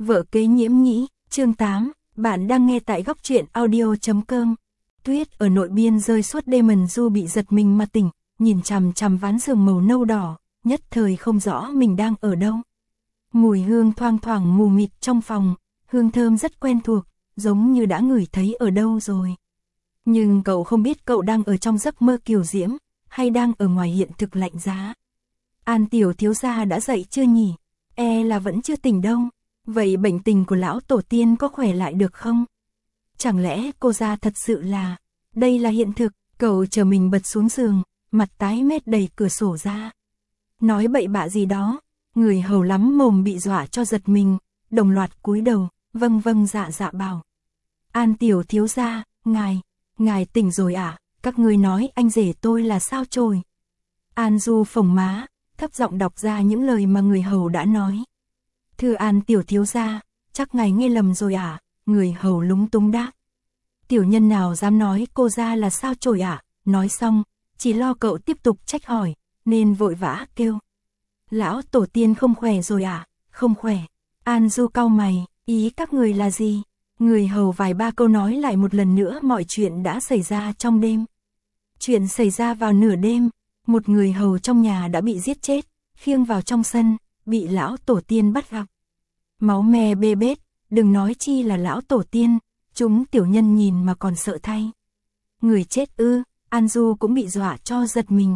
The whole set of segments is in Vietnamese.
Vợ kế Nhiễm Nhĩ, chương 8, bạn đang nghe tại góc truyện audio.com. Tuyết ở nội biên rơi suốt đêm, Mần Du bị giật mình mà tỉnh, nhìn chằm chằm ván giường màu nâu đỏ, nhất thời không rõ mình đang ở đâu. Mùi hương thoang thoảng mù mịt trong phòng, hương thơm rất quen thuộc, giống như đã ngửi thấy ở đâu rồi. Nhưng cậu không biết cậu đang ở trong giấc mơ kiều diễm, hay đang ở ngoài hiện thực lạnh giá. An tiểu thiếu gia đã dậy chưa nhỉ? Là vẫn chưa tỉnh đâu. Vậy bệnh tình của lão tổ tiên có khỏe lại được không? Chẳng lẽ cô gia thật sự là... Đây là hiện thực, cậu chờ mình bật xuống giường, mặt tái mét đẩy cửa sổ ra. Nói bậy bạ gì đó, người hầu lắm mồm bị dọa cho giật mình, đồng loạt cúi đầu, vâng vâng dạ dạ bảo. An tiểu thiếu gia, ngài tỉnh rồi à? Các ngươi nói anh rể tôi là sao chổi? An Du phồng má, thấp giọng đọc ra những lời mà người hầu đã nói. Thưa An tiểu thiếu gia, chắc ngài nghe lầm rồi à? Người hầu lúng túng đáp. Tiểu nhân nào dám nói cô gia là sao chổi à? Nói xong, chỉ lo cậu tiếp tục trách hỏi, nên vội vã kêu. Lão tổ tiên không khỏe rồi à? Không khỏe. An Du cau mày, ý các người là gì? Người hầu vài ba câu nói lại một lần nữa mọi chuyện đã xảy ra trong đêm. Chuyện xảy ra vào nửa đêm, một người hầu trong nhà đã bị giết chết, khiêng vào trong sân, bị lão tổ tiên bắt gặp. Máu me bê bết, đừng nói chi là lão tổ tiên, chúng tiểu nhân nhìn mà còn sợ thay. Người chết ư? An Du cũng bị dọa cho giật mình.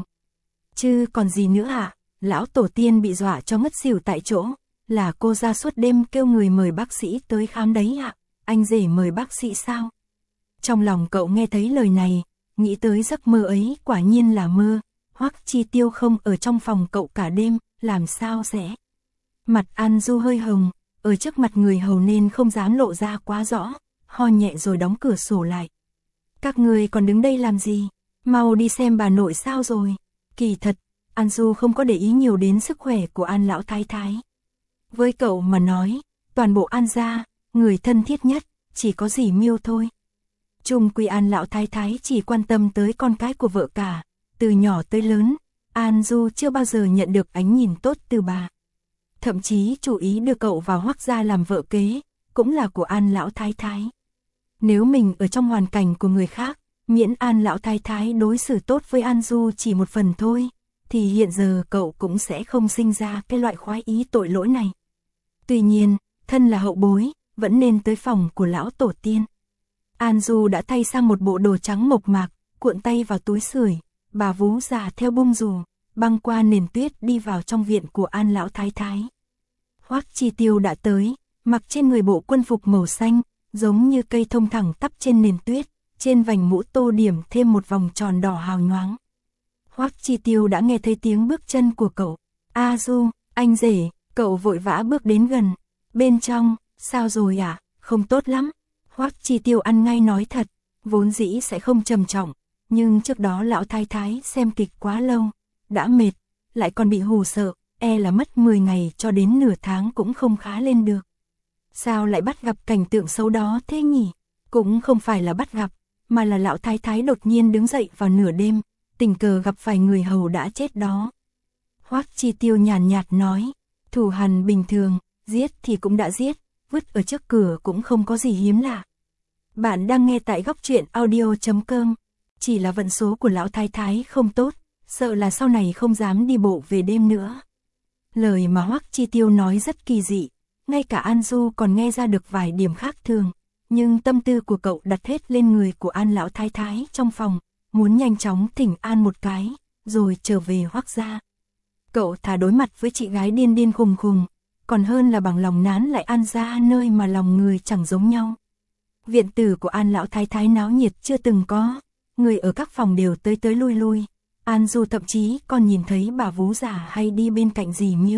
Chứ còn gì nữa à? Lão tổ tiên bị dọa cho ngất xỉu tại chỗ, là cô ra suốt đêm kêu người mời bác sĩ tới khám đấy ạ. Anh rể mời bác sĩ sao? Trong lòng cậu nghe thấy lời này, nghĩ tới giấc mơ ấy quả nhiên là mơ. Hoắc Chi Tiêu không ở trong phòng cậu cả đêm, làm sao sẽ? Mặt An Du hơi hồng, ở trước mặt người hầu nên không dám lộ ra quá rõ, ho nhẹ rồi đóng cửa sổ lại. Các người còn đứng đây làm gì? Mau đi xem bà nội sao rồi. Kỳ thật, An Du không có để ý nhiều đến sức khỏe của An lão thái thái. Với cậu mà nói, toàn bộ An gia, người thân thiết nhất, chỉ có dì Miêu thôi. Chung quy An lão thái thái chỉ quan tâm tới con cái của vợ cả, từ nhỏ tới lớn, An Du chưa bao giờ nhận được ánh nhìn tốt từ bà. Thậm chí chủ ý đưa cậu vào Hoắc gia làm vợ kế, cũng là của An lão thái thái. Nếu mình ở trong hoàn cảnh của người khác, miễn An lão thái thái đối xử tốt với An Du chỉ một phần thôi, thì hiện giờ cậu cũng sẽ không sinh ra cái loại khoái ý tội lỗi này. Tuy nhiên, thân là hậu bối, vẫn nên tới phòng của lão tổ tiên. An Du đã thay sang một bộ đồ trắng mộc mạc, cuộn tay vào túi sưởi, bà vú già theo bung dù, băng qua nền tuyết đi vào trong viện của An lão thái thái. Hoắc Chi Tiêu đã tới, mặc trên người bộ quân phục màu xanh, giống như cây thông thẳng tắp trên nền tuyết, trên vành mũ tô điểm thêm một vòng tròn đỏ hào nhoáng. Hoắc Chi Tiêu đã nghe thấy tiếng bước chân của cậu. A Du, anh rể, cậu vội vã bước đến gần. Bên trong, sao rồi à? Không tốt lắm. Hoắc Chi Tiêu ăn ngay nói thật, vốn dĩ sẽ không trầm trọng, nhưng trước đó lão thái thái xem kịch quá lâu, đã mệt, lại còn bị hù sợ, là mất 10 ngày cho đến nửa tháng cũng không khá lên được. Sao lại bắt gặp cảnh tượng xấu đó thế nhỉ? Cũng không phải là bắt gặp, mà là lão thái thái đột nhiên đứng dậy vào nửa đêm, tình cờ gặp phải người hầu đã chết đó. Hoắc Chi Tiêu nhàn nhạt nói, thù hằn bình thường, giết thì cũng đã giết, vứt ở trước cửa cũng không có gì hiếm lạ. Bạn đang nghe tại góc truyện audio.com. Chỉ là vận số của lão thái thái không tốt, sợ là sau này không dám đi bộ về đêm nữa. Lời mà Hoắc Chi Tiêu nói rất kỳ dị, ngay cả An Du còn nghe ra được vài điểm khác thường, nhưng tâm tư của cậu đặt hết lên người của An lão thái thái trong phòng, muốn nhanh chóng thỉnh an một cái, rồi trở về Hoắc gia. Cậu thà đối mặt với chị gái điên điên khùng khùng, còn hơn là bằng lòng nán lại An gia nơi mà lòng người chẳng giống nhau. Viện tử của An lão thái thái náo nhiệt chưa từng có, người ở các phòng đều tới tới lui lui. An Du thậm chí còn nhìn thấy bà vú già hay đi bên cạnh dì Miêu.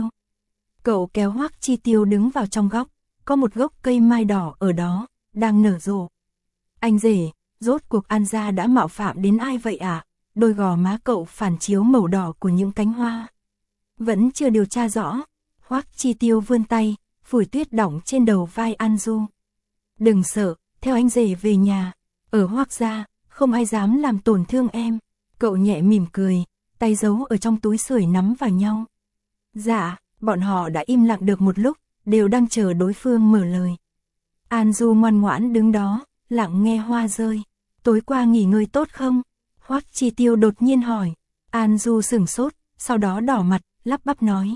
Cậu kéo Hoắc Chi Tiêu đứng vào trong góc, có một gốc cây mai đỏ ở đó, đang nở rộ. Anh rể, rốt cuộc An gia đã mạo phạm đến ai vậy ạ? Đôi gò má cậu phản chiếu màu đỏ của những cánh hoa. Vẫn chưa điều tra rõ. Hoắc Chi Tiêu vươn tay, phủi tuyết đỏng trên đầu vai An Du. Đừng sợ, theo anh rể về nhà. Ở Hoắc gia, không ai dám làm tổn thương em. Cậu nhẹ mỉm cười, tay giấu ở trong túi sưởi nắm vào nhau. Dạ, bọn họ đã im lặng được một lúc, đều đang chờ đối phương mở lời. An Du ngoan ngoãn đứng đó, lặng nghe hoa rơi. Tối qua nghỉ ngơi tốt không? Hoắc Chi Tiêu đột nhiên hỏi. An Du sửng sốt, sau đó đỏ mặt, lắp bắp nói.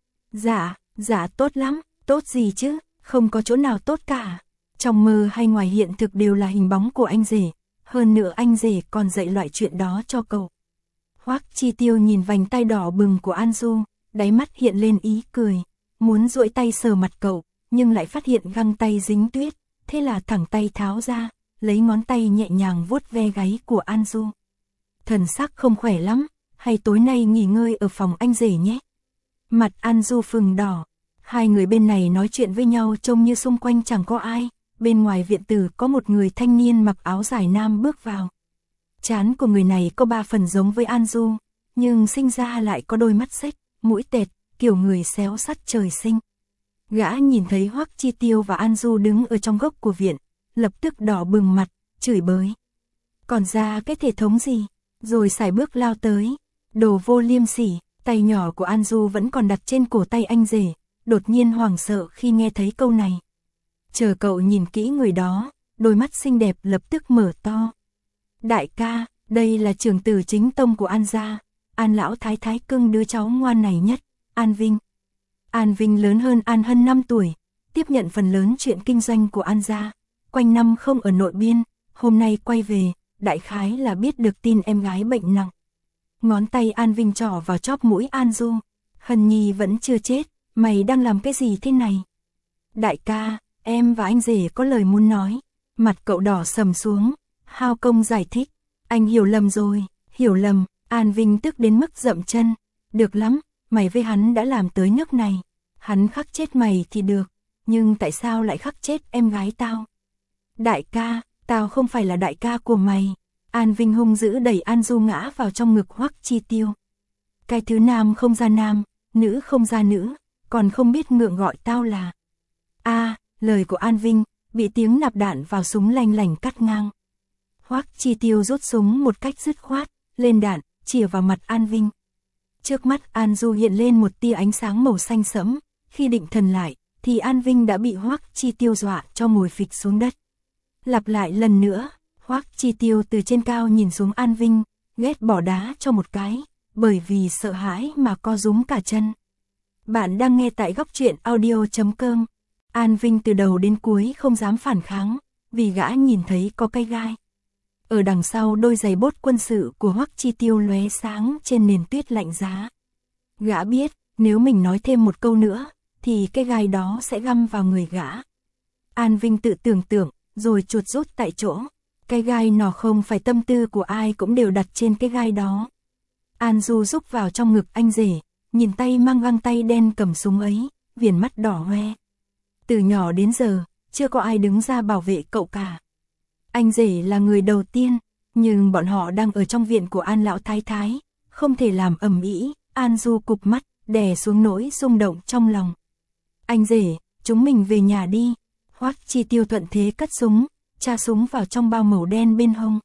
Dạ tốt lắm, tốt gì chứ, không có chỗ nào tốt cả. Trong mơ hay ngoài hiện thực đều là hình bóng của anh rể, hơn nữa anh rể còn dạy loại chuyện đó cho cậu. Hoắc Chi Tiêu nhìn vành tay đỏ bừng của An Du, đáy mắt hiện lên ý cười, muốn duỗi tay sờ mặt cậu, nhưng lại phát hiện găng tay dính tuyết, thế là thẳng tay tháo ra, lấy ngón tay nhẹ nhàng vuốt ve gáy của An Du. Thần sắc không khỏe lắm, hay tối nay nghỉ ngơi ở phòng anh rể nhé. Mặt An Du phừng đỏ, hai người bên này nói chuyện với nhau trông như xung quanh chẳng có ai, bên ngoài viện tử có một người thanh niên mặc áo dài nam bước vào. Trán của người này có 3 phần giống với An Du, nhưng sinh ra lại có đôi mắt xếch, mũi tẹt, kiểu người xéo sắt trời sinh. Gã nhìn thấy Hoắc Chi Tiêu và An Du đứng ở trong góc của viện, lập tức đỏ bừng mặt, chửi bới. Còn ra cái thể thống gì, rồi sải bước lao tới, đồ vô liêm sỉ, tay nhỏ của An Du vẫn còn đặt trên cổ tay anh rể, đột nhiên hoảng sợ khi nghe thấy câu này. Chờ cậu nhìn kỹ người đó, đôi mắt xinh đẹp lập tức mở to. Đại ca, đây là trưởng tử chính tông của An gia, An lão thái thái cưng đứa cháu ngoan này nhất, An Vinh. An Vinh lớn hơn An Hân 5 tuổi, tiếp nhận phần lớn chuyện kinh doanh của An gia, quanh năm không ở nội biên, hôm nay quay về, đại khái là biết được tin em gái bệnh nặng. Ngón tay An Vinh trỏ vào chóp mũi An Du. Hân Nhi vẫn chưa chết, mày đang làm cái gì thế này? Đại ca, em và anh rể có lời muốn nói. Mặt cậu đỏ sầm xuống, hao công giải thích. Anh hiểu lầm rồi, hiểu lầm. An Vinh tức đến mức dậm chân. Được lắm, mày với hắn đã làm tới nước này. Hắn khắc chết mày thì được, nhưng tại sao lại khắc chết em gái tao? Đại ca, tao không phải là đại ca của mày. An Vinh hung dữ đẩy An Du ngã vào trong ngực Hoắc Chi Tiêu. Cái thứ nam không ra nam, nữ không ra nữ, còn không biết ngượng gọi tao là. Lời của An Vinh bị tiếng nạp đạn vào súng lanh lảnh cắt ngang. Hoắc Chi Tiêu rút súng một cách dứt khoát, lên đạn, chĩa vào mặt An Vinh. Trước mắt An Du hiện lên một tia ánh sáng màu xanh sẫm, khi định thần lại, thì An Vinh đã bị Hoắc Chi Tiêu dọa cho ngồi phịch xuống đất. Lặp lại lần nữa, Hoắc Chi Tiêu từ trên cao nhìn xuống An Vinh, ghét bỏ đá cho một cái, bởi vì sợ hãi mà co rúm cả chân. Bạn đang nghe tại góc truyện audio.com. An Vinh từ đầu đến cuối không dám phản kháng, vì gã nhìn thấy có cây gai. Ở đằng sau đôi giày bốt quân sự của Hoắc Chi Tiêu lóe sáng trên nền tuyết lạnh giá. Gã biết, nếu mình nói thêm một câu nữa, thì cái gai đó sẽ găm vào người gã. An Vinh tự tưởng tượng, rồi chuột rút tại chỗ. Cái gai nỏ không phải tâm tư của ai cũng đều đặt trên cái gai đó. An Du rúc vào trong ngực anh rể, nhìn tay mang găng tay đen cầm súng ấy, viền mắt đỏ hoe. Từ nhỏ đến giờ, chưa có ai đứng ra bảo vệ cậu cả. Anh rể là người đầu tiên, nhưng bọn họ đang ở trong viện của An lão thái thái, không thể làm ầm ĩ. An Du cụp mắt, đè xuống nỗi rung động trong lòng. Anh rể, chúng mình về nhà đi. Hoắc Chi Tiêu thuận thế cất súng, tra súng vào trong bao màu đen bên hông.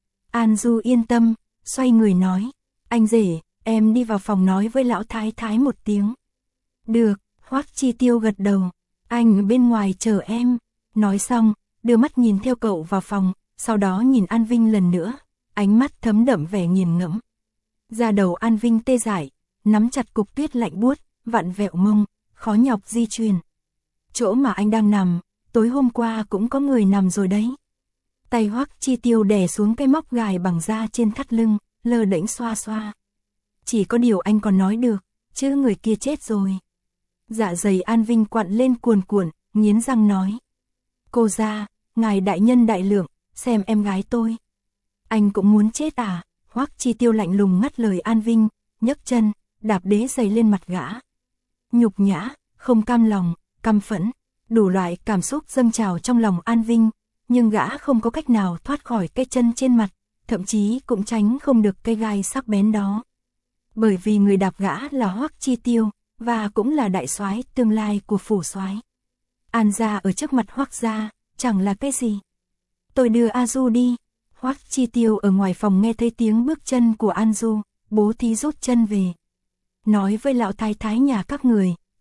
An Du yên tâm, xoay người nói, anh rể, em đi vào phòng nói với lão thái thái một tiếng. Được, Hoắc Chi Tiêu gật đầu, anh ở bên ngoài chờ em. Nói xong, đưa mắt nhìn theo cậu vào phòng, sau đó nhìn An Vinh lần nữa, ánh mắt thấm đẫm vẻ nghiền ngẫm. Da đầu An Vinh tê dại, nắm chặt cục tuyết lạnh buốt, vặn vẹo mông, khó nhọc di chuyển. Chỗ mà anh đang nằm, tối hôm qua cũng có người nằm rồi đấy. Tay Hoắc Chi Tiêu đè xuống cái móc gài bằng da trên thắt lưng, lơ đễnh xoa xoa. Chỉ có điều anh còn nói được, chứ người kia chết rồi. Dạ dày An Vinh quặn lên cuồn cuộn, nghiến răng nói. Cô gia, ngài đại nhân đại lượng, xem em gái tôi. Anh cũng muốn chết à? Hoắc Chi Tiêu lạnh lùng ngắt lời An Vinh, nhấc chân, đạp đế giày lên mặt gã. Nhục nhã, không cam lòng, căm phẫn, đủ loại cảm xúc dâng trào trong lòng An Vinh, nhưng gã không có cách nào thoát khỏi cái chân trên mặt, thậm chí cũng tránh không được cây gai sắc bén đó. Bởi vì người đạp gã là Hoắc Chi Tiêu, và cũng là đại soái tương lai của phủ soái. An gia ở trước mặt Hoắc gia, chẳng là cái gì. Tôi đưa A Du đi. Hoắc Chi Tiêu ở ngoài phòng nghe thấy tiếng bước chân của An Du, bố thí rút chân về. Nói với lão thái thái nhà các người,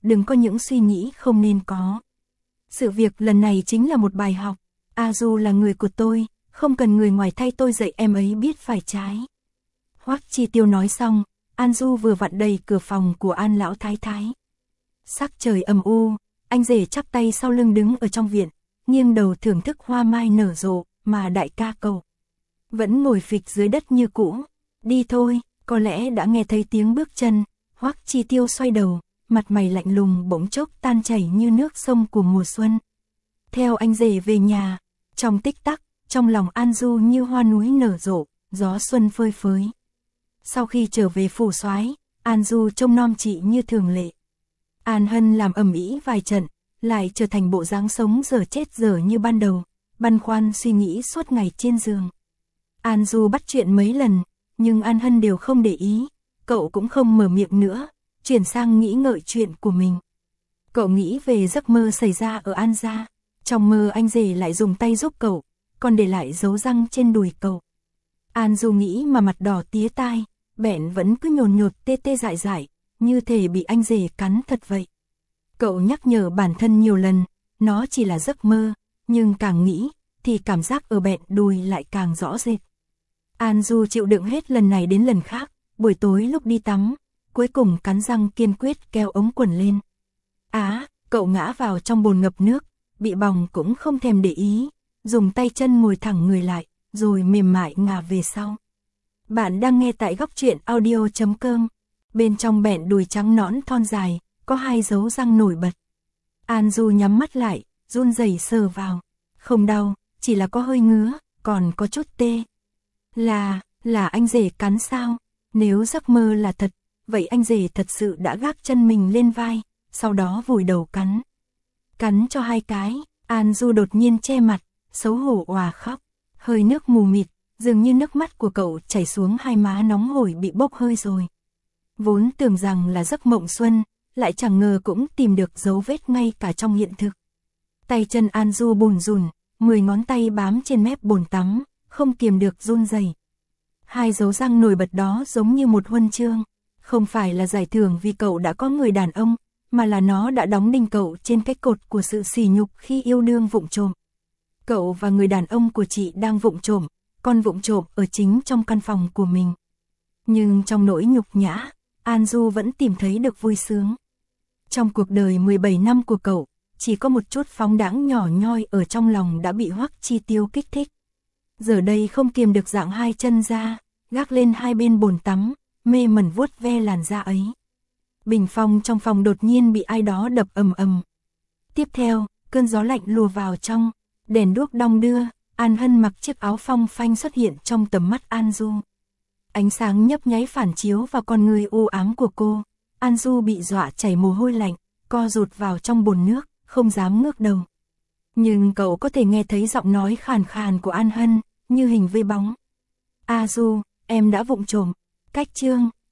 đừng có những suy nghĩ không nên có. Sự việc lần này chính là một bài học, A Du là người của tôi, không cần người ngoài thay tôi dạy em ấy biết phải trái. Hoắc Chi Tiêu nói xong, An Du vừa vặn đầy cửa phòng của An lão thái thái. Sắc trời âm u, anh rể chắp tay sau lưng đứng ở trong viện, nghiêng đầu thưởng thức hoa mai nở rộ, mà đại ca Cậu vẫn ngồi phịch dưới đất như cũ. Đi thôi, có lẽ đã nghe thấy tiếng bước chân. Hoắc Chi Tiêu xoay đầu, mặt mày lạnh lùng bỗng chốc tan chảy như nước sông của mùa xuân. Theo anh rể về nhà, trong tích tắc, trong lòng An Du như hoa núi nở rộ, gió xuân phơi phới. Sau khi trở về phủ soái, An Du trông nom chị như thường lệ. An Hân làm ầm ĩ vài trận, lại trở thành bộ dáng sống dở chết dở như ban đầu, băn khoăn suy nghĩ suốt ngày trên giường. An Du bắt chuyện mấy lần, nhưng An Hân đều không để ý, cậu cũng không mở miệng nữa, chuyển sang nghĩ ngợi chuyện của mình. Cậu nghĩ về giấc mơ xảy ra ở An gia, trong mơ anh rể lại dùng tay giúp cậu, còn để lại dấu răng trên đùi cậu. An Du nghĩ mà mặt đỏ tía tai, bẹn vẫn cứ nhồn nhột tê tê dại dại, như thể bị anh rể cắn thật vậy. Cậu nhắc nhở bản thân nhiều lần, nó chỉ là giấc mơ, nhưng càng nghĩ, thì cảm giác ở bẹn đùi lại càng rõ rệt. An Du chịu đựng hết lần này đến lần khác, buổi tối lúc đi tắm, cuối cùng cắn răng kiên quyết kéo ống quần lên. Cậu ngã vào trong bồn ngập nước, bị bỏng cũng không thèm để ý, dùng tay chân ngồi thẳng người lại, rồi mềm mại ngả về sau. Bạn đang nghe tại góc truyện audio.com. Bên trong bẹn đùi trắng nõn thon dài, có 2 dấu răng nổi bật. An Du nhắm mắt lại, run rẩy sờ vào. Không đau, chỉ là có hơi ngứa, còn có chút tê. Là anh rể cắn sao? Nếu giấc mơ là thật, vậy anh rể thật sự đã gác chân mình lên vai, sau đó vùi đầu cắn. Cắn cho 2 cái, An Du đột nhiên che mặt, xấu hổ òa khóc. Hơi nước mù mịt, dường như nước mắt của cậu chảy xuống hai má nóng hổi bị bốc hơi rồi. Vốn tưởng rằng là giấc mộng xuân, lại chẳng ngờ cũng tìm được dấu vết ngay cả trong hiện thực. Tay chân An Du bùn rùn, 10 ngón tay bám trên mép bồn tắm, không kiềm được run rẩy. 2 dấu răng nổi bật đó giống như một huân chương, không phải là giải thưởng vì cậu đã có người đàn ông, mà là nó đã đóng đinh cậu trên cái cột của sự sỉ nhục khi yêu đương vụng trộm. Cậu và người đàn ông của chị đang vụng trộm, còn vụng trộm ở chính trong căn phòng của mình. Nhưng trong nỗi nhục nhã, An Du vẫn tìm thấy được vui sướng. Trong cuộc đời 17 năm của cậu, chỉ có một chút phóng đãng nhỏ nhoi ở trong lòng đã bị Hoắc Chi Tiêu kích thích. Giờ đây không kiềm được dạng 2 chân ra, gác lên 2 bên bồn tắm, mê mẩn vuốt ve làn da ấy. Bình phong trong phòng đột nhiên bị ai đó đập ầm ầm. Tiếp theo, cơn gió lạnh lùa vào trong, đèn đuốc đong đưa, An Hân mặc chiếc áo phong phanh xuất hiện trong tầm mắt An Du. Ánh sáng nhấp nháy phản chiếu vào con người u ám của cô. An Du bị dọa chảy mồ hôi lạnh, co rụt vào trong bồn nước, không dám ngước đầu. Nhưng cậu có thể nghe thấy giọng nói khàn khàn của An Hân, như hình với bóng. A Du, em đã vụng trộm. Cách chương